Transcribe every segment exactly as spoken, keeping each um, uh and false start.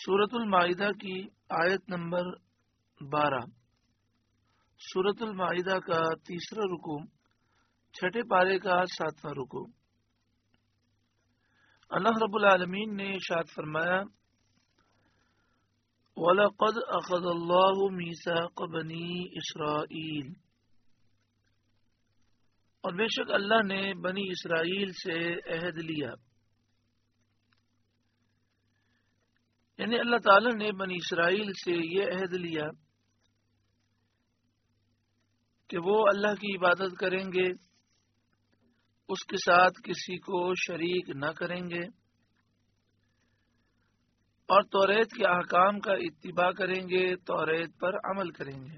سورۃ المائدہ کی آیت نمبر بارہ۔ سورۃ المائدہ کا تیسرا رکوع، چھٹے پارے کا ساتواں رکوع۔ اللہ رب العالمین نے ارشاد فرمایا، وَلَقَدْ أَخَذَ اللَّهُ مِيثَاقَ بَنِي إِسْرَائِيلَ، اور بے شک اللہ نے بنی اسرائیل سے عہد لیا، یعنی اللہ تعالی نے بنی اسرائیل سے یہ عہد لیا کہ وہ اللہ کی عبادت کریں گے، اس کے ساتھ کسی کو شریک نہ کریں گے، اور توریت کے احکام کا اتباع کریں گے، توریت پر عمل کریں گے۔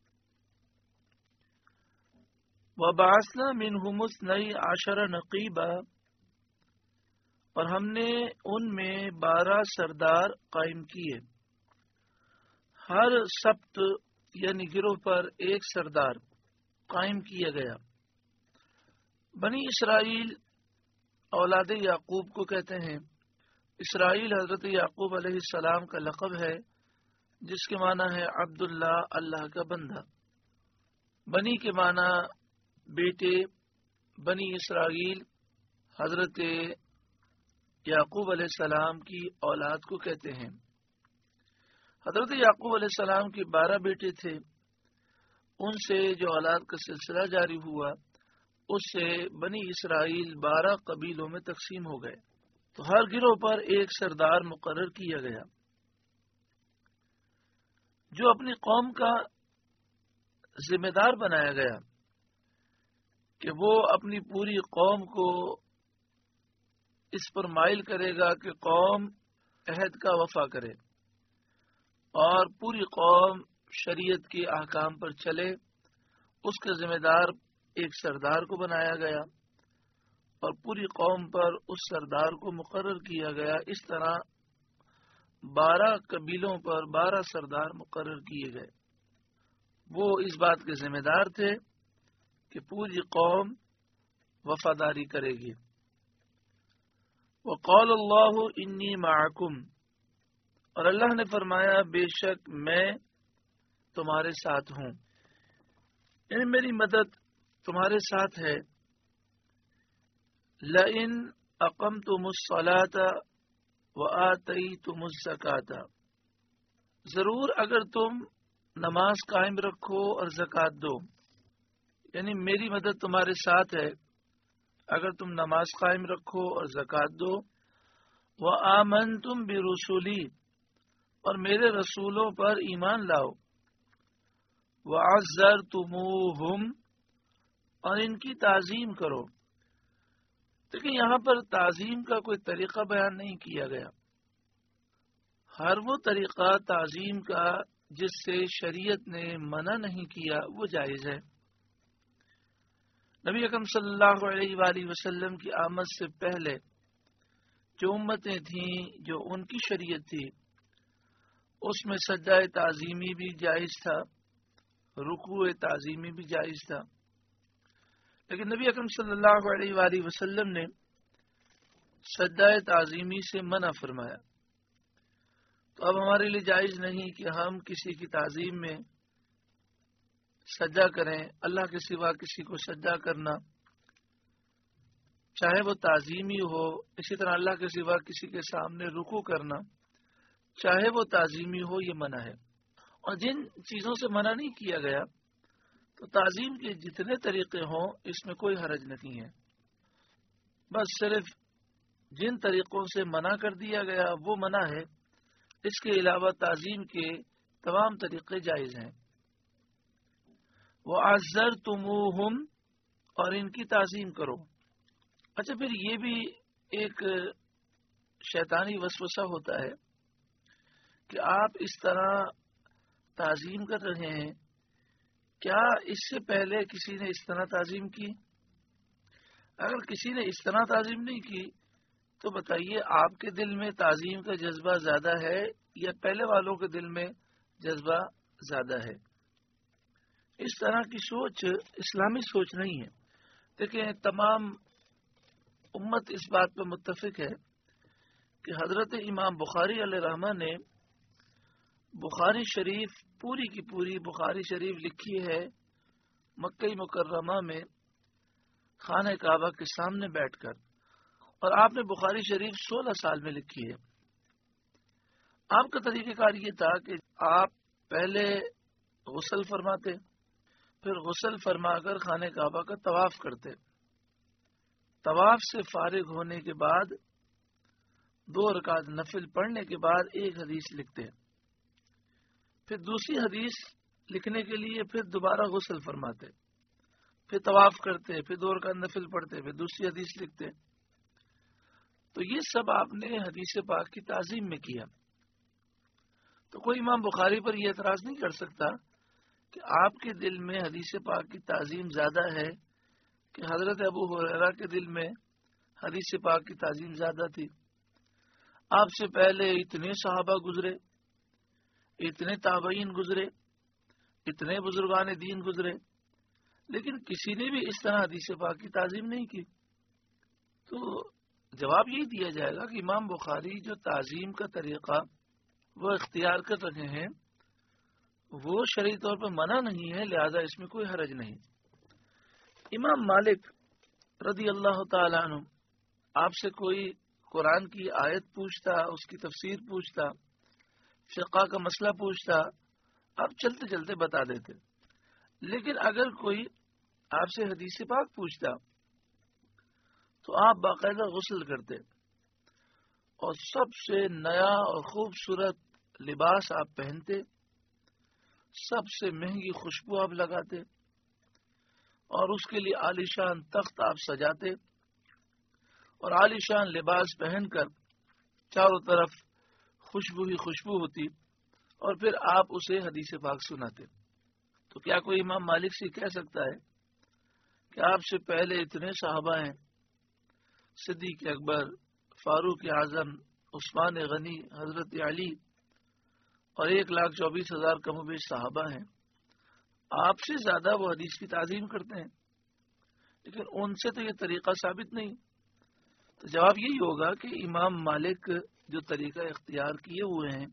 وَبَعَثْنَا مِنْهُمُ اثْنَيْ عَشَرَ نَقِيبًا، اور ہم نے ان میں بارہ سردار قائم کیے، ہر سبت یعنی گروہ پر ایک سردار قائم کیا گیا۔ بنی اسرائیل اولاد یعقوب کو کہتے ہیں۔ اسرائیل حضرت یعقوب علیہ السلام کا لقب ہے، جس کے معنی ہے عبداللہ، اللہ کا بندہ۔ بنی کے معنی بیٹے، بنی اسرائیل حضرت یعقوب علیہ السلام کی اولاد کو کہتے ہیں۔ حضرت یعقوب علیہ السلام کے بارہ بیٹے تھے، ان سے جو اولاد کا سلسلہ جاری ہوا، اس سے بنی اسرائیل بارہ قبیلوں میں تقسیم ہو گئے، تو ہر گروہ پر ایک سردار مقرر کیا گیا، جو اپنی قوم کا ذمہ دار بنایا گیا کہ وہ اپنی پوری قوم کو اس پر مائل کرے گا کہ قوم عہد کا وفا کرے اور پوری قوم شریعت کے احکام پر چلے۔ اس کا ذمہ دار ایک سردار کو بنایا گیا اور پوری قوم پر اس سردار کو مقرر کیا گیا۔ اس طرح بارہ قبیلوں پر بارہ سردار مقرر کیے گئے، وہ اس بات کے ذمہ دار تھے کہ پوری قوم وفاداری کرے گی۔ وقال اللہ انی معکم، اور اللہ نے فرمایا بے شک میں تمہارے ساتھ ہوں، یعنی میری مدد تمہارے ساتھ ہے۔ لئن اقمتم الصلاۃ وآتیتم الزکاۃ، ضرور اگر تم نماز قائم رکھو اور زکوٰۃ دو، یعنی میری مدد تمہارے ساتھ ہے اگر تم نماز قائم رکھو اور زکوٰۃ دو۔ وآمنتم برسلی، اور میرے رسولوں پر ایمان لاؤ۔ وعزرتموہم، اور ان کی تعظیم کرو۔ لیکن یہاں پر تعظیم کا کوئی طریقہ بیان نہیں کیا گیا، ہر وہ طریقہ تعظیم کا جس سے شریعت نے منع نہیں کیا وہ جائز ہے۔ نبی اکرم صلی اللہ علیہ وآلہ وسلم کی آمد سے پہلے جو امتیں تھیں، جو ان کی شریعت تھی، اس میں سجدہ تعظیمی بھی جائز تھا، رکوع تعظیمی بھی جائز تھا، لیکن نبی اکرم صلی اللہ علیہ وآلہ وسلم نے سجدہ تعظیمی سے منع فرمایا۔ تو اب ہمارے لیے جائز نہیں کہ ہم کسی کی تعظیم میں سجدہ کریں، اللہ کے سوا کسی کو سجدہ کرنا، چاہے وہ تعظیمی ہو، اسی طرح اللہ کے سوا کسی کے سامنے رکوع کرنا، چاہے وہ تعظیمی ہو، یہ منع ہے۔ اور جن چیزوں سے منع نہیں کیا گیا تو تعظیم کے جتنے طریقے ہوں اس میں کوئی حرج نہیں ہے، بس صرف جن طریقوں سے منع کر دیا گیا وہ منع ہے، اس کے علاوہ تعظیم کے تمام طریقے جائز ہیں۔ وَعَزَّرْتُمُوهُمْ، اور ان کی تعظیم کرو۔ اچھا، پھر یہ بھی ایک شیطانی وسوسہ ہوتا ہے کہ آپ اس طرح تعظیم کر رہے ہیں، کیا اس سے پہلے کسی نے اس طرح تعظیم کی؟ اگر کسی نے اس طرح تعظیم نہیں کی تو بتائیے آپ کے دل میں تعظیم کا جذبہ زیادہ ہے یا پہلے والوں کے دل میں جذبہ زیادہ ہے؟ اس طرح کی سوچ اسلامی سوچ نہیں ہے۔ دیکھیں، تمام امت اس بات پر متفق ہے کہ حضرت امام بخاری علیہ رحمہ نے بخاری شریف پوری کی پوری بخاری شریف لکھی ہے مکہ مکرمہ میں خانہ کعبہ کے سامنے بیٹھ کر، اور آپ نے بخاری شریف سولہ سال میں لکھی ہے۔ آپ کا طریقہ کار یہ تھا کہ آپ پہلے غسل فرماتے، پھر غسل فرما کر خانہ کعبہ کا طواف کرتے، طواف سے فارغ ہونے کے بعد دو رکعت نفل پڑھنے کے بعد ایک حدیث لکھتے، پھر دوسری حدیث لکھنے کے لیے پھر دوبارہ غسل فرماتے، پھر طواف کرتے، پھر دو رکعت نفل پڑھتے، پھر دوسری حدیث لکھتے۔ تو یہ سب آپ نے حدیث پاک کی تعظیم میں کیا۔ تو کوئی امام بخاری پر یہ اعتراض نہیں کر سکتا کہ آپ کے دل میں حدیث پاک کی تعظیم زیادہ ہے کہ حضرت ابو ہریرہ کے دل میں حدیث پاک کی تعظیم زیادہ تھی۔ آپ سے پہلے اتنے صحابہ گزرے، اتنے تابعین گزرے، اتنے بزرگان دین گزرے، لیکن کسی نے بھی اس طرح حدیث پاک کی تعظیم نہیں کی۔ تو جواب یہی دیا جائے گا کہ امام بخاری جو تعظیم کا طریقہ وہ اختیار کر رہے ہیں وہ شرعی طور پر منع نہیں ہے، لہذا اس میں کوئی حرج نہیں۔ امام مالک رضی اللہ تعالیٰ عنہ آپ سے کوئی قرآن کی آیت پوچھتا، اس کی تفسیر پوچھتا، فقہ کا مسئلہ پوچھتا، آپ چلتے چلتے بتا دیتے، لیکن اگر کوئی آپ سے حدیث پاک پوچھتا تو آپ باقاعدہ غسل کرتے اور سب سے نیا اور خوبصورت لباس آپ پہنتے، سب سے مہنگی خوشبو آپ لگاتے، اور اس کے لیے عالیشان تخت آپ سجاتے، اور عالیشان لباس پہن کر چاروں طرف خوشبو ہی خوشبو ہوتی، اور پھر آپ اسے حدیث پاک سناتے۔ تو کیا کوئی امام مالک سے کہہ سکتا ہے کہ آپ سے پہلے اتنے صحابہ ہیں، صدیق اکبر، فاروق اعظم، عثمان غنی، حضرت علی، اور ایک لاکھ چوبیس ہزار کم و بیش صحابہ ہیں، آپ سے زیادہ وہ حدیث کی تعظیم کرتے ہیں، لیکن ان سے تو یہ طریقہ ثابت نہیں۔ تو جواب یہی ہوگا کہ امام مالک جو طریقہ اختیار کیے ہوئے ہیں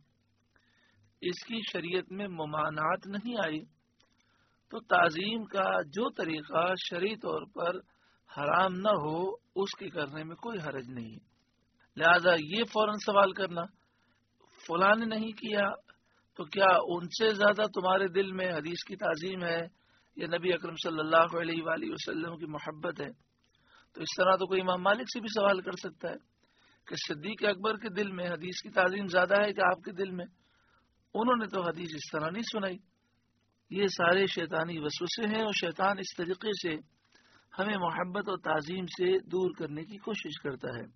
اس کی شریعت میں ممانعت نہیں آئی، تو تعظیم کا جو طریقہ شرعی طور پر حرام نہ ہو اس کے کرنے میں کوئی حرج نہیں۔ لہذا یہ فوراً سوال کرنا فلاں نے نہیں کیا تو کیا ان سے زیادہ تمہارے دل میں حدیث کی تعظیم ہے یا نبی اکرم صلی اللہ علیہ وآلہ وسلم کی محبت ہے؟ تو اس طرح تو کوئی امام مالک سے بھی سوال کر سکتا ہے کہ صدیق اکبر کے دل میں حدیث کی تعظیم زیادہ ہے کہ آپ کے دل میں؟ انہوں نے تو حدیث اس طرح نہیں سنائی۔ یہ سارے شیطانی وسوسے ہیں، اور شیطان اس طریقے سے ہمیں محبت اور تعظیم سے دور کرنے کی کوشش کرتا ہے۔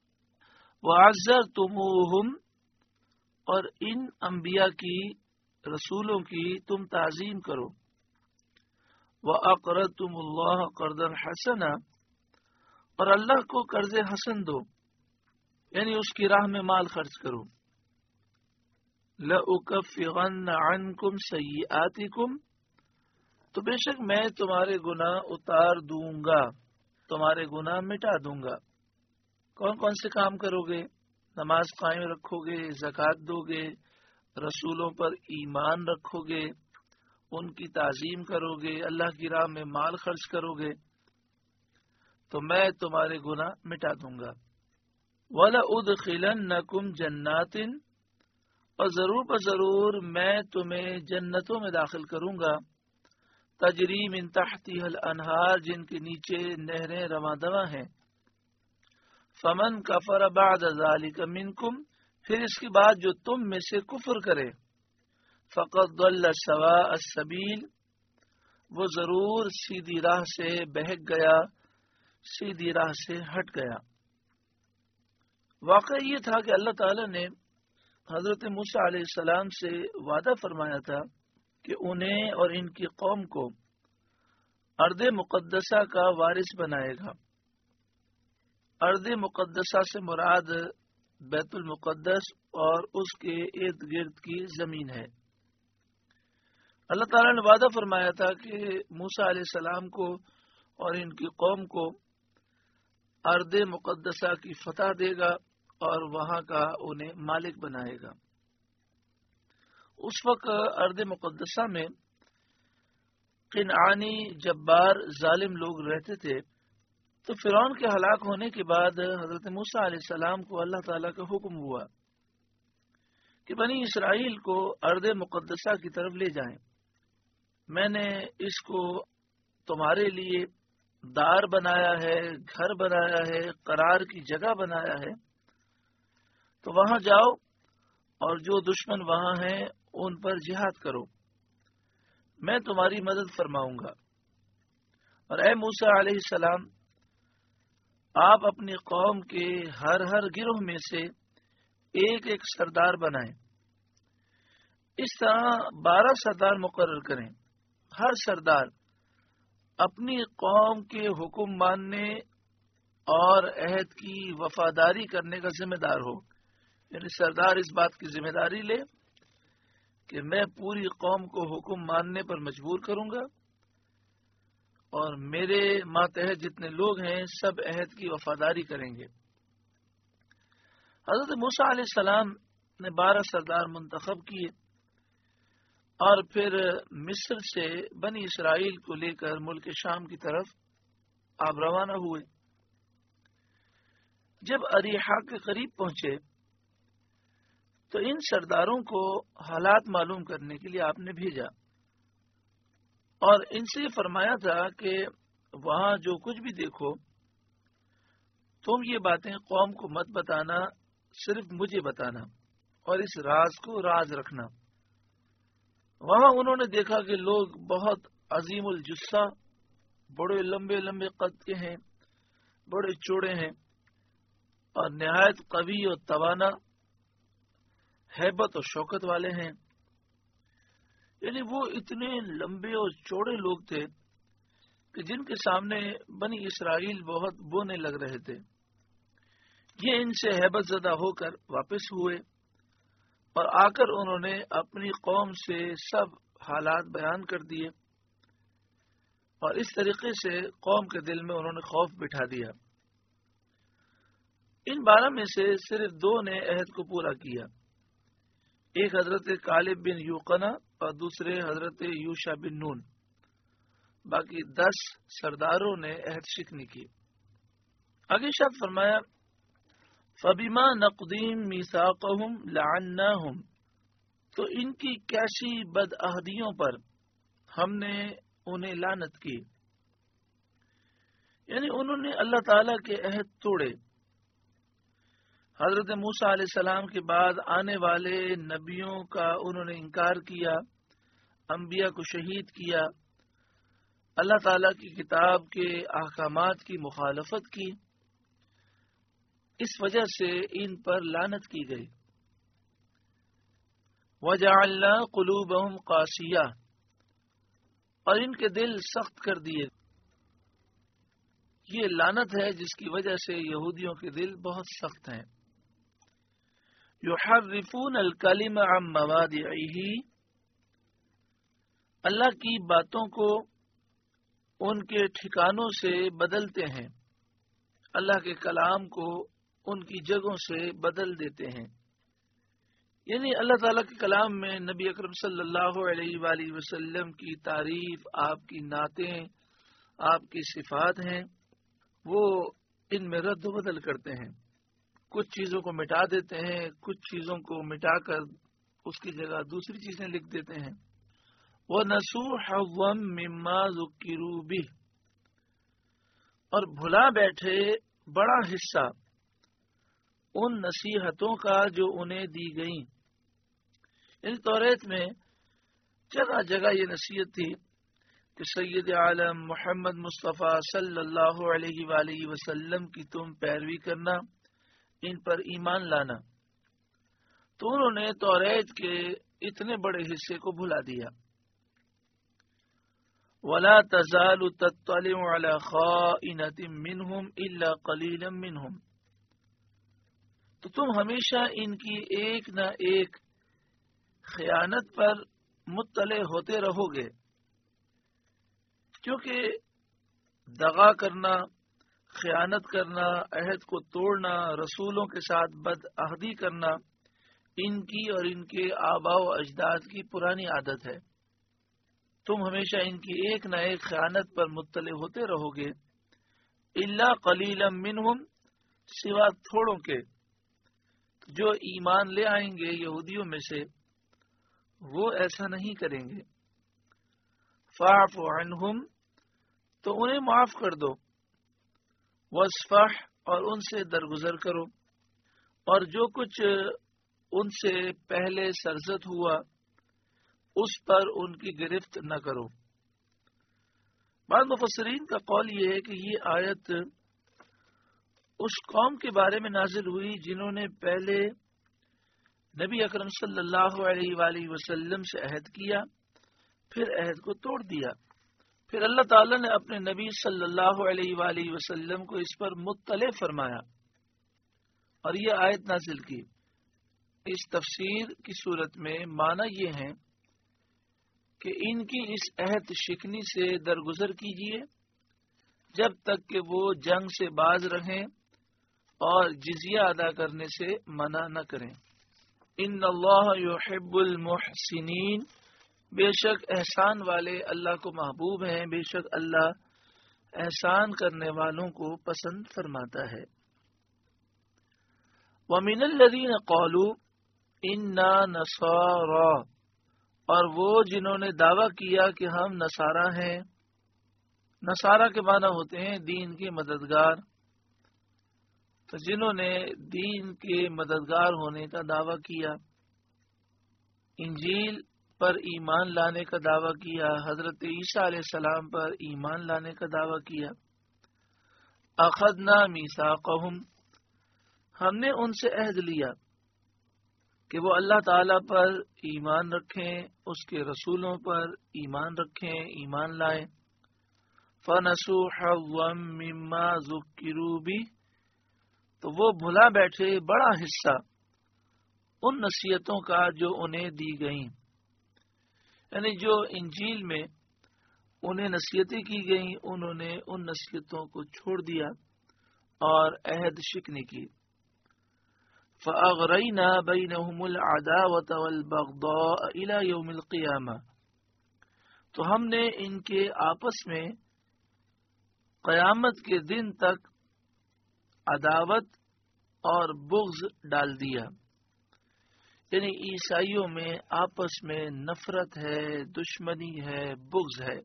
وَعَزَّرْتُمُوهُمْ، اور ان انبیاء کی، رسولوں کی تم تعظیم کرو۔ وَأَقْرَضْتُمُ اللَّهَ قَرْضًا حَسَنًا، اور اللہ کو قرض حسن دو، یعنی اس کی راہ میں مال خرچ کرو۔ لَأُكَفِّرَنَّ عَنْكُمْ سَيِّئَاتِكُمْ، تو بے شک میں تمہارے گناہ اتار دوں گا، تمہارے گناہ مٹا دوں گا۔ کون کون سے کام کرو گے؟ نماز قائم رکھو گے، زکوٰۃ دو گے، رسولوں پر ایمان رکھو گے، ان کی تعظیم کرو گے، اللہ کی راہ میں مال خرچ کرو گے، تو میں تمہارے گناہ مٹا دوں گا۔ وَلَأُدْخِلَنَّكُمْ جَنَّاتٍ، اور ضرور بضرور میں تمہیں جنتوں میں داخل کروں گا، تجری من تحتها الانہار، جن کے نیچے نہریں رواں دواں ہیں۔ فمن کفر بعد ذلک منکم، پھر اس کے بعد جو تم میں سے کفر کرے، فقد ضل سواء السبیل، وہ ضرور سیدھی راہ سے بہک گیا، سیدھی راہ سے ہٹ گیا۔ واقعہ یہ تھا کہ اللہ تعالی نے حضرت موسیٰ علیہ السلام سے وعدہ فرمایا تھا کہ انہیں اور ان کی قوم کو ارض مقدسہ کا وارث بنائے گا۔ ارض مقدسہ سے مراد بیت المقدس اور اس کے ارد گرد کی زمین ہے۔ اللہ تعالیٰ نے وعدہ فرمایا تھا کہ موسیٰ علیہ السلام کو اور ان کی قوم کو ارض مقدسہ کی فتح دے گا اور وہاں کا انہیں مالک بنائے گا۔ اس وقت ارض مقدسہ میں قنعانی جبار ظالم لوگ رہتے تھے. تو فرعون کے ہلاک ہونے کے بعد حضرت موسیٰ علیہ السلام کو اللہ تعالیٰ کا حکم ہوا کہ بنی اسرائیل کو ارض مقدسہ کی طرف لے جائیں. میں نے اس کو تمہارے لیے دار بنایا ہے، گھر بنایا ہے، قرار کی جگہ بنایا ہے. تو وہاں جاؤ اور جو دشمن وہاں ہیں ان پر جہاد کرو، میں تمہاری مدد فرماؤں گا. اور اے موسیٰ علیہ السلام، آپ اپنی قوم کے ہر ہر گروہ میں سے ایک ایک سردار بنائیں. اس طرح بارہ سردار مقرر کریں. ہر سردار اپنی قوم کے حکم ماننے اور عہد کی وفاداری کرنے کا ذمہ دار ہو. یعنی سردار اس بات کی ذمہ داری لے کہ میں پوری قوم کو حکم ماننے پر مجبور کروں گا اور میرے ماتحت جتنے لوگ ہیں سب عہد کی وفاداری کریں گے. حضرت موسیٰ علیہ السلام نے بارہ سردار منتخب کیے اور پھر مصر سے بنی اسرائیل کو لے کر ملک شام کی طرف آپ روانہ ہوئے. جب اریحا کے قریب پہنچے تو ان سرداروں کو حالات معلوم کرنے کے لیے آپ نے بھیجا اور ان سے فرمایا تھا کہ وہاں جو کچھ بھی دیکھو تم یہ باتیں قوم کو مت بتانا، صرف مجھے بتانا اور اس راز کو راز رکھنا. وہاں انہوں نے دیکھا کہ لوگ بہت عظیم الجثہ، بڑے لمبے لمبے قد کے ہیں، بڑے چوڑے ہیں اور نہایت قوی اور توانا، ہیبت اور شوکت والے ہیں. یعنی وہ اتنے لمبے اور چوڑے لوگ تھے کہ جن کے سامنے بنی اسرائیل بہت بونے لگ رہے تھے. یہ ان سے ہیبت زدہ ہو کر واپس ہوئے اور آ کر انہوں نے اپنی قوم سے سب حالات بیان کر دیے اور اس طریقے سے قوم کے دل میں انہوں نے خوف بٹھا دیا. ان بارہ میں سے صرف دو نے عہد کو پورا کیا. ایک حضرت کالب بن یوقنا اور دوسرے حضرت یوشا بن نون. باقی دس سرداروں نے عہد شکنی کی. آگے ارشاد فرمایا فَبِمَا نَقْضِهِمْ مِيثَاقَهُمْ لَعَنَّاهُمْ، تو ان کی کیسی بدعہدیوں پر ہم نے انہیں لعنت کی. یعنی انہوں نے اللہ تعالی کے عہد توڑے. حضرت موسیٰ علیہ السلام کے بعد آنے والے نبیوں کا انہوں نے انکار کیا، انبیاء کو شہید کیا، اللہ تعالیٰ کی کتاب کے احکامات کی مخالفت کی. اس وجہ سے ان پر لعنت کی گئی. وَجَعَلْنَا قُلُوبَهُمْ قَاسِيَةً، اور ان کے دل سخت کر دیے. یہ لعنت ہے جس کی وجہ سے یہودیوں کے دل بہت سخت ہیں. یحرفون الکلم عن مواضعہ، اللہ کی باتوں کو ان کے ٹھکانوں سے بدلتے ہیں، اللہ کے کلام کو ان کی جگہوں سے بدل دیتے ہیں. یعنی اللہ تعالیٰ کے کلام میں نبی اکرم صلی اللہ علیہ وآلہ وسلم کی تعریف، آپ کی نعتیں، آپ کی صفات ہیں، وہ ان میں رد و بدل کرتے ہیں. کچھ چیزوں کو مٹا دیتے ہیں، کچھ چیزوں کو مٹا کر اس کی جگہ دوسری چیزیں لکھ دیتے ہیں. وَنَسُوا حَظًّا مِّمَّا ذُكِّرُوا بِهِ، اور بھلا بیٹھے بڑا حصہ ان نصیحتوں کا جو انہیں دی گئیں. یعنی توریت میں جگہ جگہ یہ نصیحت تھی کہ سید عالم محمد مصطفیٰ صلی اللہ علیہ وآلہ وسلم کی تم پیروی کرنا، ان پر ایمان لانا. تو انہوں نے توریت کے اتنے بڑے حصے کو بھلا دیا. وَلَا تَزَالُ تَطَّلِعُ عَلَى خَائِنَةٍ مِّنْهُمْ إِلَّا قَلِيلًا مِّنْهُمْ، تو تم ہمیشہ ان کی ایک نہ ایک خیانت پر مطلع ہوتے رہو گے، کیونکہ دغا کرنا، خیانت کرنا، عہد کو توڑنا، رسولوں کے ساتھ بد عہدی کرنا، ان کی اور ان کے آباء و اجداد کی پرانی عادت ہے، تم ہمیشہ ان کی ایک نہ ایک خیانت پر مطلع ہوتے رہو گے، الا قلیلا منہم، سوا تھوڑوں کے جو ایمان لے آئیں گے یہودیوں میں سے، وہ ایسا نہیں کریں گے۔ فاعف عنہم، تو انہیں معاف کر دو، واصفح، اور ان سے درگزر کرو، اور جو کچھ ان سے پہلے سرزد ہوا اس پر ان کی گرفت نہ کرو۔ بعض مفسرین کا قول یہ ہے کہ یہ آیت اس قوم کے بارے میں نازل ہوئی جنہوں نے پہلے نبی اکرم صلی اللہ علیہ وآلہ وسلم سے عہد کیا، پھر عہد کو توڑ دیا، پھر اللہ تعالی نے اپنے نبی صلی اللہ علیہ وآلہ وسلم کو اس پر مطلع فرمایا اور یہ آیت نازل کی۔ اس تفسیر کی صورت میں معنی یہ ہے کہ ان کی اس عہد شکنی سے درگزر کیجیے جب تک کہ وہ جنگ سے باز رہیں اور جزیہ ادا کرنے سے منع نہ کریں۔ ان اللہ یحب المحسنین، بے شک احسان والے اللہ کو محبوب ہیں، بے شک اللہ احسان کرنے والوں کو پسند فرماتا ہے۔ وَمِنَ الَّذِينَ قَالُوا إِنَّا نَصَارَىٰ، اور وہ جنہوں نے دعویٰ کیا کہ ہم نصارہ ہیں۔ نصارہ کے معنی ہوتے ہیں دین کے مددگار، تو جنہوں نے دین کے مددگار ہونے کا دعویٰ کیا، انجیل پر ایمان لانے کا دعویٰ کیا، حضرت عیسیٰ علیہ السلام پر ایمان لانے کا دعویٰ کیا، اخذنا میثاقہم، ہم نے ان سے عہد لیا کہ وہ اللہ تعالی پر ایمان رکھیں، اس کے رسولوں پر ایمان رکھیں، ایمان لائیں۔ فَنَسُوا حَظًّا مِّمَّا ذُكِّرُوا بِهِ، تو وہ بھلا بیٹھے بڑا حصہ ان نصیحتوں کا جو انہیں دی گئیں، یعنی جو انجیل میں انہیں نصیحتیں کی گئیں انہوں نے ان نصیحتوں کو چھوڑ دیا اور عہد شکنی کی۔ فَأَغْرَيْنَا بَيْنَهُمُ الْعَدَاوَةَ وَالْبَغْضَاءَ إِلَى يَوْمِ الْقِيَامَةِ، تو ہم نے ان کے آپس میں قیامت کے دن تک عداوت اور بغض ڈال دیا، یعنی عیسائیوں میں آپس میں نفرت ہے، دشمنی ہے، بغض ہے۔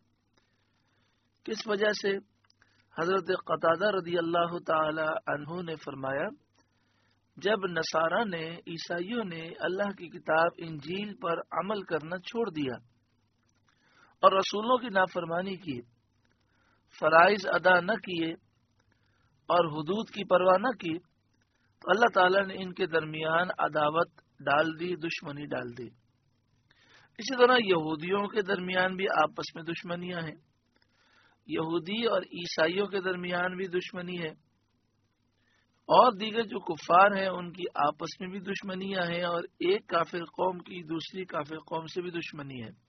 کس وجہ سے؟ حضرت قتادہ رضی اللہ تعالی عنہ نے فرمایا، جب نصارہ نے، عیسائیوں نے اللہ کی کتاب انجیل پر عمل کرنا چھوڑ دیا اور رسولوں کی نافرمانی کی، فرائض ادا نہ کیے اور حدود کی پرواہ نہ کی، تو اللہ تعالیٰ نے ان کے درمیان عداوت ڈال دی، دشمنی ڈال دی۔ اسی طرح یہودیوں کے درمیان بھی آپس میں دشمنیاں ہیں، یہودی اور عیسائیوں کے درمیان بھی دشمنی ہے، اور دیگر جو کفار ہیں ان کی آپس میں بھی دشمنیاں ہیں، اور ایک کافر قوم کی دوسری کافر قوم سے بھی دشمنی ہے۔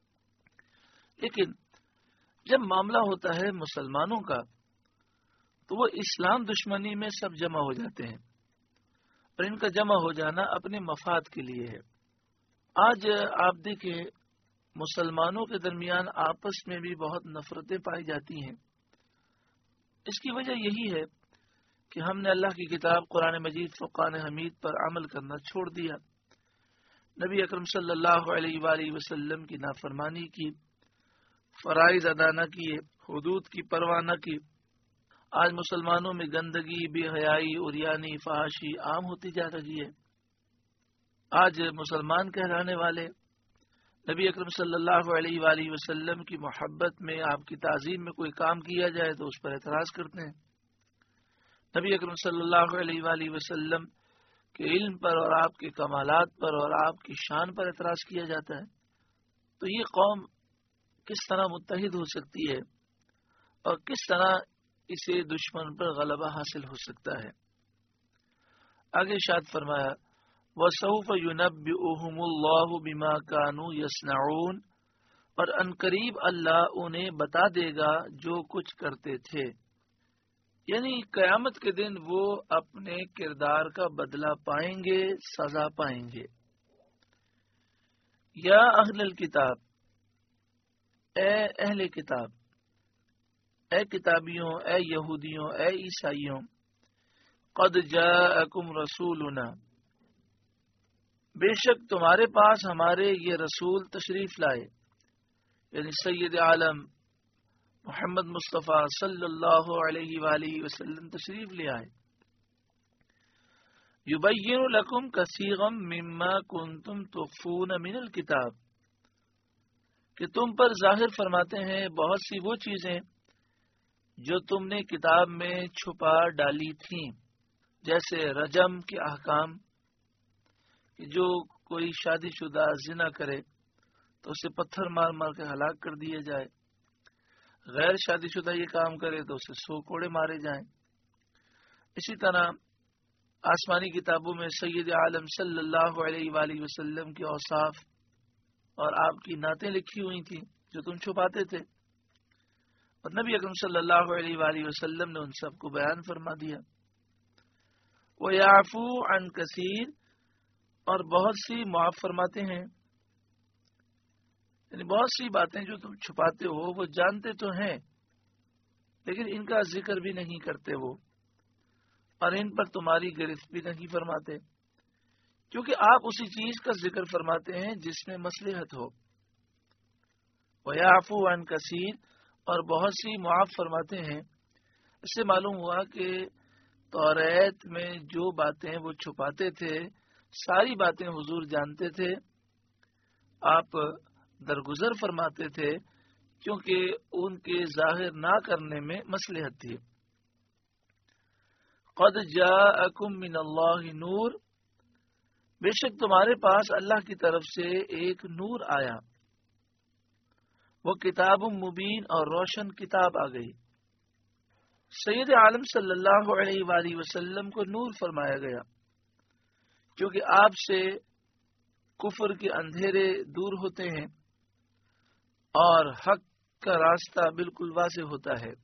لیکن جب معاملہ ہوتا ہے مسلمانوں کا تو وہ اسلام دشمنی میں سب جمع ہو جاتے ہیں، اور ان کا جمع ہو جانا اپنے مفاد کے لیے ہے۔ آج آپ دیکھیں مسلمانوں کے درمیان آپس میں بھی بہت نفرتیں پائی جاتی ہیں۔ اس کی وجہ یہی ہے کہ ہم نے اللہ کی کتاب قرآن مجید فرقان حمید پر عمل کرنا چھوڑ دیا، نبی اکرم صلی اللہ علیہ وآلہ وسلم کی نافرمانی کی، فرائض ادا نہ کیے، حدود کی پرواہ نہ کی۔ آج مسلمانوں میں گندگی، بے حیائی، عریانی، فحاشی عام ہوتی جا رہی ہے۔ آج مسلمان کہلانے والے نبی اکرم صلی اللہ علیہ وآلہ وسلم کی محبت میں، آپ کی تعظیم میں کوئی کام کیا جائے تو اس پر اعتراض کرتے ہیں۔ نبی اکرم صلی اللہ علیہ وآلہ وسلم کے علم پر اور آپ کے کمالات پر اور آپ کی شان پر اعتراض کیا جاتا ہے، تو یہ قوم کس طرح متحد ہو سکتی ہے اور کس طرح اسے دشمن پر غلبہ حاصل ہو سکتا ہے؟ آگے ارشاد فرمایا، وَسَوْفَ يُنَبِّئُهُمُ اللَّهُ بِمَا كَانُوا يَصْنَعُونَ، اور عنقریب اللہ انہیں بتا دے گا جو کچھ کرتے تھے، یعنی قیامت کے دن وہ اپنے کردار کا بدلہ پائیں گے، سزا پائیں گے۔ یا اہل الکتاب، اے اہل کتاب، اے کتابیوں، اے یہودیوں، اے عیسائیوں، قد جاءکم رسولنا، بے شک تمہارے پاس ہمارے یہ رسول تشریف لائے، یعنی سید عالم محمد مصطفیٰ صلی اللہ علیہ وآلہ وسلم تشریف لے آئے۔ یبین لکم کثیرا مما کنتم تخفون من الکتاب، کہ تم پر ظاہر فرماتے ہیں بہت سی وہ چیزیں جو تم نے کتاب میں چھپا ڈالی تھیں، جیسے رجم کے احکام، کہ جو کوئی شادی شدہ زنا کرے تو اسے پتھر مار مار کے ہلاک کر دیا جائے، غیر شادی شدہ یہ کام کرے تو اسے سو کوڑے مارے جائیں۔ اسی طرح آسمانی کتابوں میں سید عالم صلی اللہ علیہ وآلہ وسلم کے اوصاف اور آپ کی نعتیں لکھی ہوئی تھیں جو تم چھپاتے تھے، اور نبی اکرم صلی اللہ علیہ وآلہ وسلم نے ان سب کو بیان فرما دیا۔ وَيَعْفُو عَنْ كَثِيرٍ، اور بہت سی معاف فرماتے ہیں، یعنی بہت سی باتیں جو تم چھپاتے ہو وہ جانتے تو ہیں لیکن ان کا ذکر بھی نہیں کرتے وہ، اور ان پر تمہاری گرفت بھی نہیں فرماتے، کیونکہ آپ اسی چیز کا ذکر فرماتے ہیں جس میں مصلحت ہو۔ وَيَعْفُو عَنْ كَثِيرٍ، اور بہت سی معاف فرماتے ہیں۔ اس سے معلوم ہوا کہ توریت میں جو باتیں وہ چھپاتے تھے ساری باتیں حضور جانتے تھے، آپ درگزر فرماتے تھے کیونکہ ان کے ظاہر نہ کرنے میں مصلحت تھی۔ قد جاءکم من اللہ نور، بے شک تمہارے پاس اللہ کی طرف سے ایک نور آیا، وہ کتاب مبین اور روشن کتاب آ گئی۔ سید عالم صلی اللہ علیہ وآلہ وسلم کو نور فرمایا گیا کیونکہ آپ سے کفر کے اندھیرے دور ہوتے ہیں اور حق کا راستہ بالکل واضح ہوتا ہے۔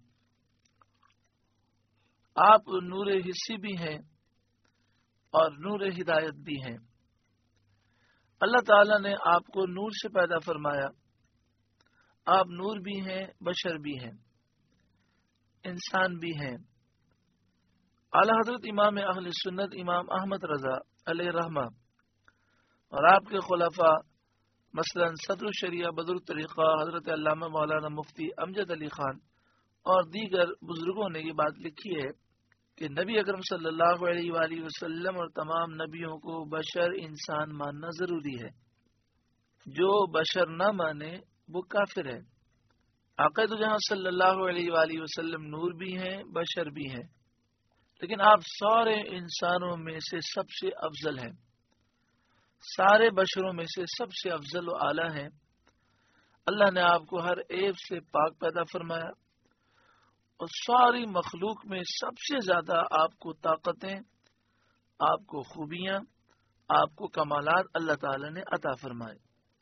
آپ نور حسی بھی ہیں اور نور ہدایت بھی ہیں۔ اللہ تعالیٰ نے آپ کو نور سے پیدا فرمایا، آپ نور بھی ہیں، بشر بھی ہیں، انسان بھی ہیں۔ اعلی حضرت امام اہل سنت امام احمد رضا علیہ رحمہ اور آپ کے خلفاء مثلا صدر الشریعہ بدر الطریقہ حضرت علامہ مولانا مفتی امجد علی خان اور دیگر بزرگوں نے یہ بات لکھی ہے کہ نبی اکرم صلی اللہ علیہ وآلہ وسلم اور تمام نبیوں کو بشر انسان ماننا ضروری ہے، جو بشر نہ مانے وہ کافر ہے۔ آقا تو جہاں صلی اللہ علیہ وآلہ وسلم نور بھی ہیں، بشر بھی ہیں، لیکن آپ سارے انسانوں میں سے سب سے افضل ہیں، سارے بشروں میں سے سب سے افضل و اعلیٰ ہیں۔ اللہ نے آپ کو ہر عیب سے پاک پیدا فرمایا اور ساری مخلوق میں سب سے زیادہ آپ کو طاقتیں، آپ کو خوبیاں، آپ کو کمالات اللہ تعالی نے عطا فرمائے۔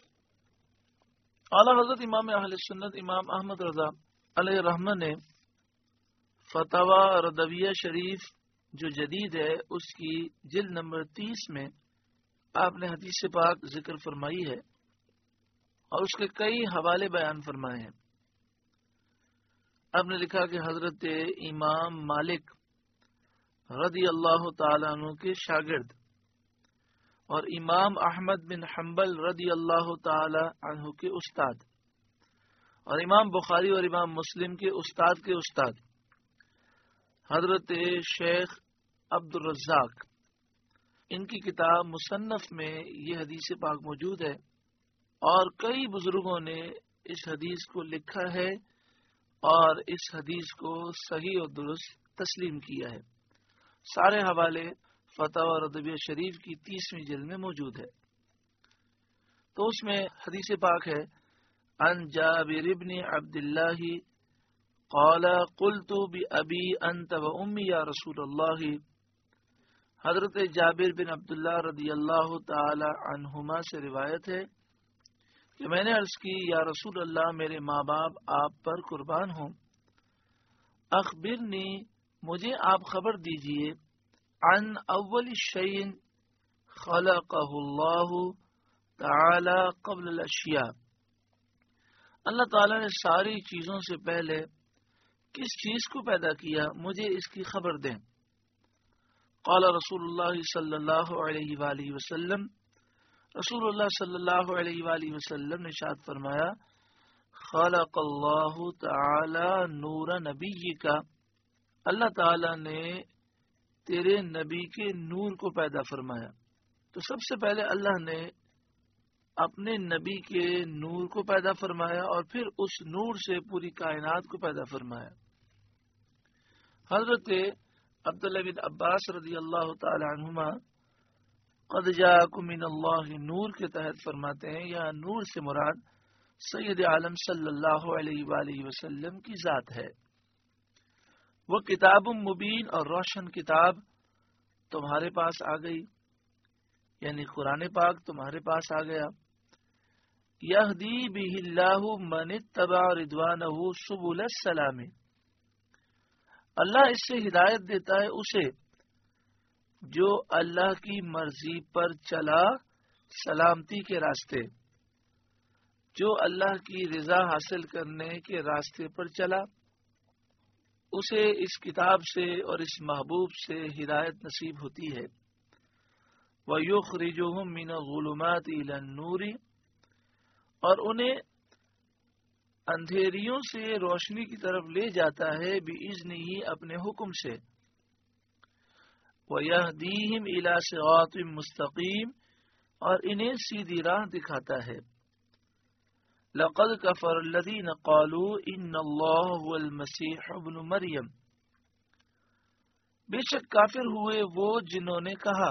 اعلیٰ حضرت امام اہل سنت امام احمد رضا علیہ رحمہ نے فتاوی ردویہ شریف جو جدید ہے اس کی جلد نمبر تیس میں آپ نے حدیث پاک ذکر فرمائی ہے اور اس کے کئی حوالے بیان فرمائے ہیں۔ آپ نے لکھا کہ حضرت امام مالک رضی اللہ تعالیٰ عنہ کے شاگرد اور امام احمد بن حنبل رضی اللہ تعالی عنہ کے استاد اور امام بخاری اور امام مسلم کے استاد کے استاد حضرت شیخ عبد الرزاق، ان کی کتاب مصنف میں یہ حدیث پاک موجود ہے اور کئی بزرگوں نے اس حدیث کو لکھا ہے اور اس حدیث کو صحیح اور درست تسلیم کیا ہے۔ سارے حوالے فتاوی ردویہ شریف کی تیسویں جلد میں موجود ہے۔ تو اس میں حدیث پاک ہے عن جابر بن عبد اللہ قال قلت بأبی انت و امی یا رسول اللہ، حضرت جابر بن عبداللہ رضی اللہ تعالی عنہما سے روایت ہے کہ میں نے عرض کی یا رسول اللہ میرے ماں باپ آپ پر قربان ہوں، اخبرنی مجھے آپ خبر دیجئے عن اول شیء خلقہ اللہ تعالی قبل الاشیاء، اللہ تعالی نے ساری چیزوں سے پہلے کس چیز کو پیدا کیا، مجھے اس کی خبر دیں۔ قال رسول اللہ صلی اللہ علیہ وآلہ وسلم، رسول اللہ صلی اللہ علیہ وآلہ وسلم نے ارشاد فرمایا، خلق اللہ تعالی نور نبی کا، اللہ تعالی نے تیرے نبی کے نور کو پیدا فرمایا۔ تو سب سے پہلے اللہ نے اپنے نبی کے نور کو پیدا فرمایا اور پھر اس نور سے پوری کائنات کو پیدا فرمایا۔ حضرت عبداللہ بن عباس رضی اللہ تعالی عنہما قد جاءکم من اللہ نور کے تحت فرماتے ہیں، یہاں نور سے مراد سید عالم صلی اللہ علیہ وآلہ وسلم کی ذات ہے۔ وہ کتاب مبین اور روشن کتاب تمہارے پاس آ گئی، یعنی قرآن پاک تمہارے پاس آ گیا۔ یہدی بہ اللہ من اتبع رضوانہ سبل السلام، اللہ اس سے ہدایت دیتا ہے اسے جو اللہ کی مرضی پر چلا سلامتی کے راستے، جو اللہ کی رضا حاصل کرنے کے راستے پر چلا، اسے اس کتاب سے اور اس محبوب سے ہدایت نصیب ہوتی ہے۔ وَيُخْرِجُهُم مِّنَ الظُّلُمَاتِ إِلَى النُّورِ، اور انہیں اندھیریوں سے روشنی کی طرف لے جاتا ہے بِإِذْنِهِ اپنے حکم سے۔ وَيَهْدِيهِمْ إِلَى صِرَاطٍ مُسْتَقِيمٍ، اور انہیں سیدھی راہ دکھاتا ہے۔ لَقَدْ كَفَرَ الَّذِينَ قَالُوا إِنَّ اللَّهَ هُوَ الْمَسِيحُ ابْنُ مَرْيَمَ، بے شک کافر ہوئے وہ جنہوں نے کہا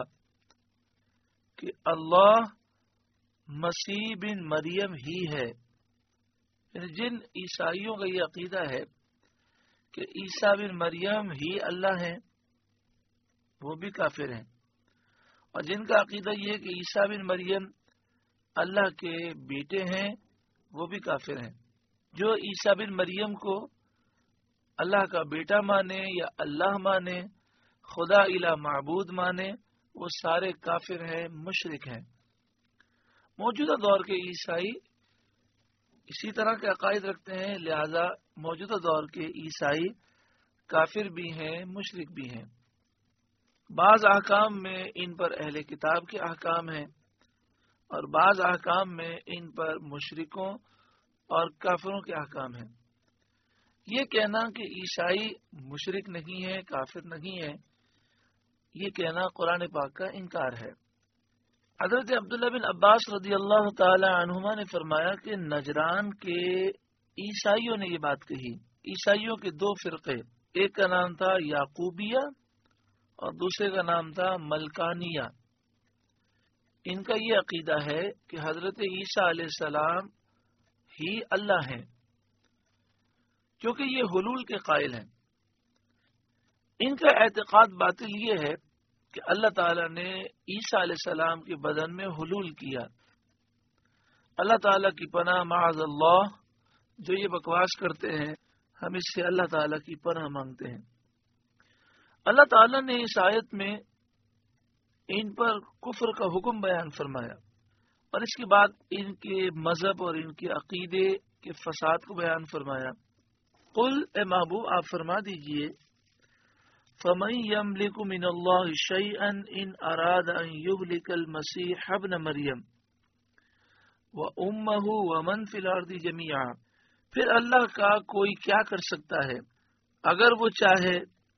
کہ اللہ مسیح بن مریم ہی ہے، یعنی جن عیسائیوں کا یہ عقیدہ ہے کہ عیسیٰ بن مریم ہی اللہ ہیں، وہ بھی کافر ہیں۔ اور جن کا عقیدہ یہ کہ عیسیٰ بن مریم اللہ کے بیٹے ہیں، وہ بھی کافر ہیں۔ جو عیسیٰ بن مریم کو اللہ کا بیٹا مانے یا اللہ مانے، خدا الہ معبود مانے، وہ سارے کافر ہیں، مشرک ہیں۔ موجودہ دور کے عیسائی اسی طرح کے عقائد رکھتے ہیں، لہذا موجودہ دور کے عیسائی کافر بھی ہیں، مشرک بھی ہیں۔ بعض احکام میں ان پر اہل کتاب کے احکام ہیں اور بعض احکام میں ان پر مشرکوں اور کافروں کے احکام ہیں۔ یہ کہنا کہ عیسائی مشرک نہیں ہے، کافر نہیں ہے، یہ کہنا قرآن پاک کا انکار ہے۔ حضرت عبداللہ بن عباس رضی اللہ تعالی عنہما نے فرمایا کہ نجران کے عیسائیوں نے یہ بات کہی۔ عیسائیوں کے دو فرقے، ایک کا نام تھا یعقوبیہ اور دوسرے کا نام تھا ملکانیہ۔ ان کا یہ عقیدہ ہے کہ حضرت عیسیٰ علیہ السلام ہی اللہ ہیں، کیونکہ یہ حلول کے قائل ہیں۔ ان کا اعتقاد باطل یہ ہے کہ اللہ تعالیٰ نے عیسیٰ علیہ السلام کے بدن میں حلول کیا۔ اللہ تعالیٰ کی پناہ، معاذ اللہ، جو یہ بکواس کرتے ہیں، ہم اس سے اللہ تعالیٰ کی پناہ مانگتے ہیں۔ اللہ تعالیٰ نے اس آیت میں ان پر کفر کا حکم بیان فرمایا اور اس کے بعد ان کے مذہب اور ان کے عقیدے کے فساد کو بیان فرمایا۔ قل، اے محبوب آپ فرما دیجئے، فَمَن يَمْلِكُ مِنَ اللَّهِ شَيْئًا إِنْ أَرَادَ أَن يُهْلِكَ الْمَسِيحَ ابْنَ مَرْيَمَ وَأُمَّهُ وَمَن فِي الْأَرْضِ جَمِيعًا، پھر اللہ کا کوئی کیا کر سکتا ہے اگر وہ چاہے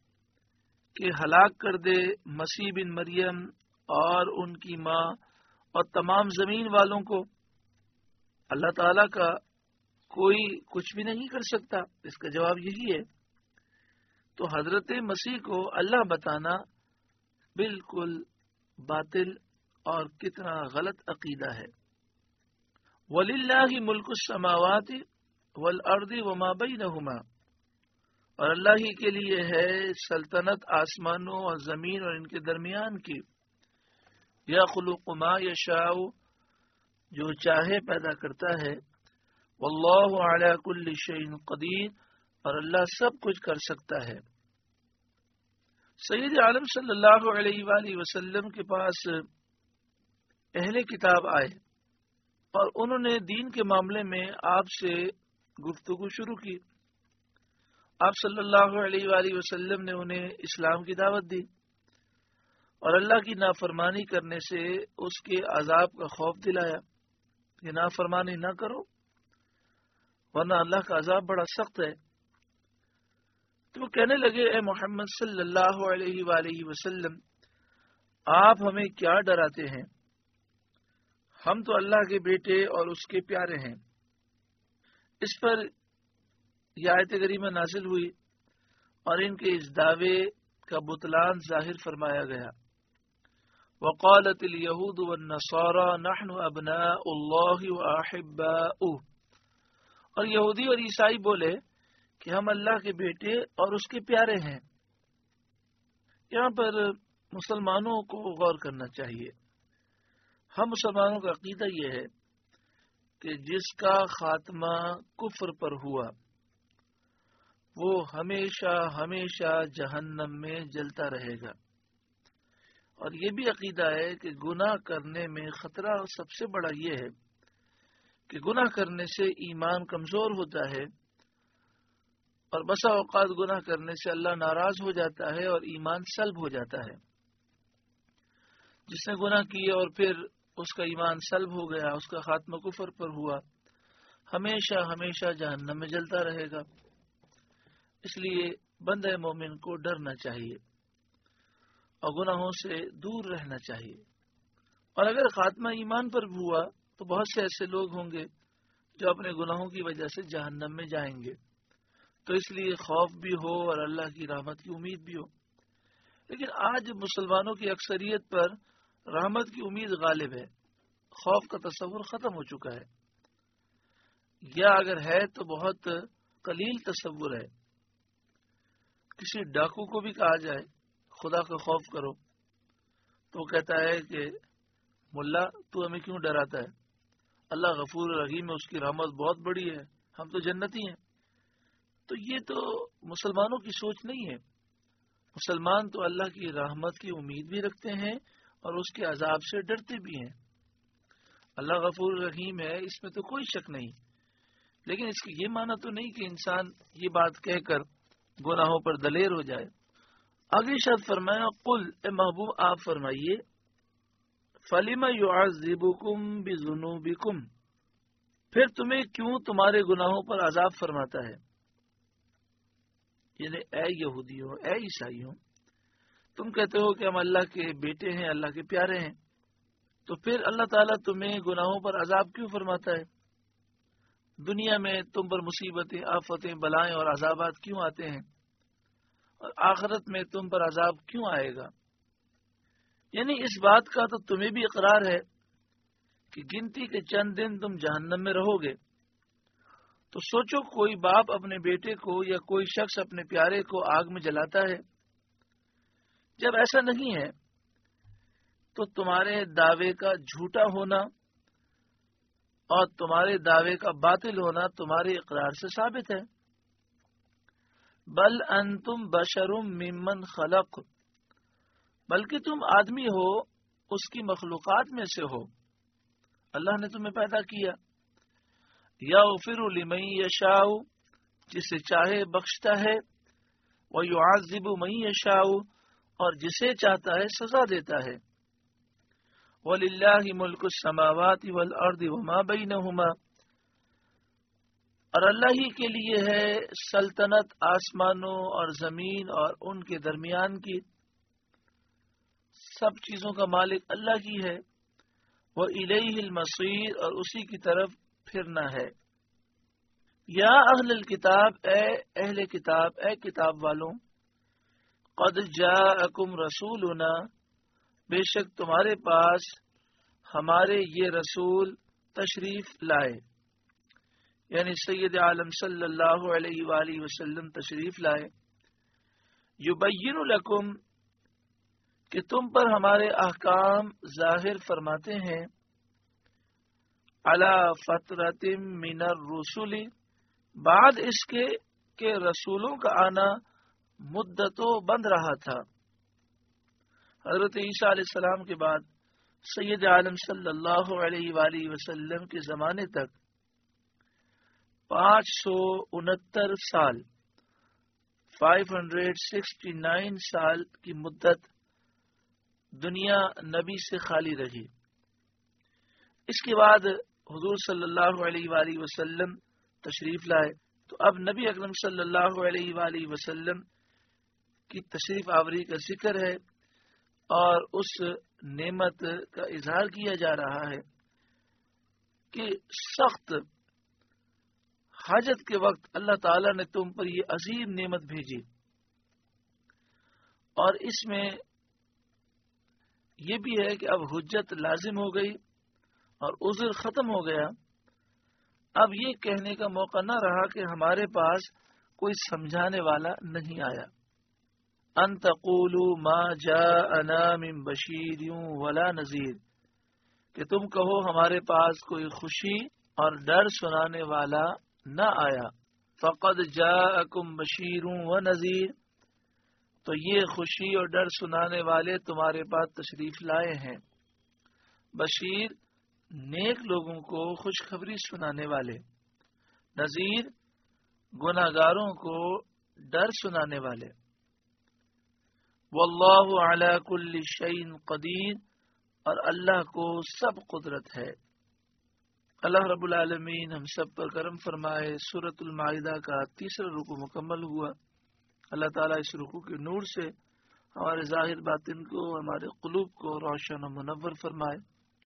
کہ ہلاک کر دے مسیح بن مریم اور ان کی ماں اور تمام زمین والوں کو۔ اللہ تعالیٰ کا کوئی کچھ بھی نہیں کر سکتا، اس کا جواب یہی ہے۔ تو حضرت مسیح کو اللہ بتانا بالکل باطل اور کتنا غلط عقیدہ ہے۔ وَلِلَّهِ مُلْكُ السَّمَاوَاتِ وَالْأَرْضِ وَمَا بَيْنَهُمَا، اور اللہ ہی کے لیے ہے سلطنت آسمانوں اور زمین اور ان کے درمیان کی۔ یخلق ما یشاء، جو چاہے پیدا کرتا ہے۔ واللہ علی کل شیء قدیر، اور اللہ سب کچھ کر سکتا ہے۔ سید عالم صلی اللہ علیہ وآلہ وسلم کے پاس اہل کتاب آئے اور انہوں نے دین کے معاملے میں آپ سے گفتگو شروع کی. آپ صلی اللہ علیہ وآلہ وسلم نے انہیں اسلام کی دعوت دی اور اللہ کی نافرمانی کرنے سے اس کے عذاب کا خوف دلایا کہ نافرمانی نہ کرو ورنہ اللہ کا عذاب بڑا سخت ہے. تو وہ کہنے لگے اے محمد صلی اللہ علیہ وآلہ وسلم آپ ہمیں کیا ڈراتے ہیں؟ ہم تو اللہ کے بیٹے اور اس کے پیارے ہیں. اس پر یہ آیت کریمہ نازل ہوئی اور ان کے اس دعوے کا بطلان ظاہر فرمایا گیا. وقالت اليهود والنصارى نحن ابناء الله واحباؤه. اور یہودی اور عیسائی بولے کہ ہم اللہ کے بیٹے اور اس کے پیارے ہیں. یہاں پر مسلمانوں کو غور کرنا چاہیے. ہم مسلمانوں کا عقیدہ یہ ہے کہ جس کا خاتمہ کفر پر ہوا وہ ہمیشہ ہمیشہ جہنم میں جلتا رہے گا. اور یہ بھی عقیدہ ہے کہ گناہ کرنے میں خطرہ سب سے بڑا یہ ہے کہ گناہ کرنے سے ایمان کمزور ہوتا ہے اور بسا اوقات گناہ کرنے سے اللہ ناراض ہو جاتا ہے اور ایمان سلب ہو جاتا ہے. جس نے گناہ کیے اور پھر اس کا ایمان سلب ہو گیا، اس کا خاتمہ کفر پر ہوا، ہمیشہ ہمیشہ جہنم میں جلتا رہے گا. اس لیے بندہ مومن کو ڈرنا چاہیے اور گناہوں سے دور رہنا چاہیے. اور اگر خاتمہ ایمان پر بھی ہوا تو بہت سے ایسے لوگ ہوں گے جو اپنے گناہوں کی وجہ سے جہنم میں جائیں گے. تو اس لیے خوف بھی ہو اور اللہ کی رحمت کی امید بھی ہو. لیکن آج مسلمانوں کی اکثریت پر رحمت کی امید غالب ہے، خوف کا تصور ختم ہو چکا ہے، یا اگر ہے تو بہت قلیل تصور ہے. کسی ڈاکو کو بھی کہا جائے خدا کا خوف کرو تو وہ کہتا ہے کہ ملا تو ہمیں کیوں ڈراتا ہے، اللہ غفور رحیم ہے، اس کی رحمت بہت بڑی ہے، ہم تو جنتی ہیں. تو یہ تو مسلمانوں کی سوچ نہیں ہے. مسلمان تو اللہ کی رحمت کی امید بھی رکھتے ہیں اور اس کے عذاب سے ڈرتے بھی ہیں. اللہ غفور رحیم ہے، اس میں تو کوئی شک نہیں. لیکن اس کی یہ معنی تو نہیں کہ انسان یہ بات کہہ کر گناہوں پر دلیر ہو جائے. آگے شاید فرمایا قل اے محبوب آپ فرمائیے فَلِمَ يُعَذِّبُكُمْ بِذُنُوبِكُمْ پھر تمہیں کیوں تمہارے گناہوں پر عذاب فرماتا ہے. یعنی اے یہودیوں اے عیسائیوں تم کہتے ہو کہ ہم اللہ کے بیٹے ہیں، اللہ کے پیارے ہیں، تو پھر اللہ تعالیٰ تمہیں گناہوں پر عذاب کیوں فرماتا ہے؟ دنیا میں تم پر مصیبتیں، آفتیں، بلائیں اور عذابات کیوں آتے ہیں اور آخرت میں تم پر عذاب کیوں آئے گا؟ یعنی اس بات کا تو تمہیں بھی اقرار ہے کہ گنتی کے چند دن تم جہنم میں رہو گے. تو سوچو کوئی باپ اپنے بیٹے کو یا کوئی شخص اپنے پیارے کو آگ میں جلاتا ہے؟ جب ایسا نہیں ہے تو تمہارے دعوے کا جھوٹا ہونا اور تمہارے دعوے کا باطل ہونا تمہارے اقرار سے ثابت ہے. بل انتم بشر ممن خلق بلکہ تم آدمی ہو اس کی مخلوقات میں سے ہو. اللہ نے تمہیں پیدا کیا. یغفر لمن یشاء جسے چاہے بخشتا ہے، ویعذب من یشاء اور جسے چاہتا ہے سزا دیتا ہے. وَلِلَّهِ مُلْكُ السَّمَاوَاتِ وَالْأَرْضِ وَمَا بَيْنَهُمَا اور اللہ ہی کے لیے ہے سلطنت آسمانوں اور زمین اور ان کے درمیان کی. سب چیزوں کا مالک اللہ کی ہے. وَإِلَيْهِ الْمَصِيرُ اور اسی کی طرف پھرنا ہے. یا اہل الکتاب اے اہل کتاب اے کتاب والوں، قد جاءکم رسولنا بے شک تمہارے پاس ہمارے یہ رسول تشریف لائے، یعنی سید عالم صلی اللہ علیہ وآلہ وسلم تشریف لائے. یبین لکم کہ تم پر ہمارے احکام ظاہر فرماتے ہیں، علی فترۃ من الرسل بعد اس کے کہ رسولوں کا آنا مدتوں بند رہا تھا. حضرت عیسیٰ علیہ السلام کے بعد سید عالم صلی اللہ علیہ وآلہ وسلم کے زمانے تک پانچ سو انہتر سال فائیو ہنڈریڈ سکسٹی نائن سال کی مدت دنیا نبی سے خالی رہی. اس کے بعد حضور صلی اللہ علیہ وآلہ وسلم تشریف لائے تو اب نبی اکرم صلی اللہ علیہ وآلہ وسلم کی تشریف آوری کا ذکر ہے اور اس نعمت کا اظہار کیا جا رہا ہے کہ سخت حاجت کے وقت اللہ تعالی نے تم پر یہ عظیم نعمت بھیجی، اور اس میں یہ بھی ہے کہ اب حجت لازم ہو گئی اور عذر ختم ہو گیا. اب یہ کہنے کا موقع نہ رہا کہ ہمارے پاس کوئی سمجھانے والا نہیں آیا. ان تقولوا ما جاءنا من بشیر ولا نذیر، کہ تم کہو ہمارے پاس کوئی خوشی اور ڈر سنانے والا نہ آیا. فقد جاءکم بشیر و نذیر، تو یہ خوشی اور ڈر سنانے والے تمہارے پاس تشریف لائے ہیں. بشیر نیک لوگوں کو خوشخبری سنانے والے، نذیر گناہگاروں کو ڈر سنانے والے. واللہ علی کل شیء قدیر، اور اللہ کو سب قدرت ہے. اللہ رب العالمین ہم سب پر کرم فرمائے. سورۃ المائدہ کا تیسرا رکوع مکمل ہوا. اللہ تعالیٰ اس رکوع کے نور سے ہمارے ظاہر باطن کو، ہمارے قلوب کو روشن و منور فرمائے.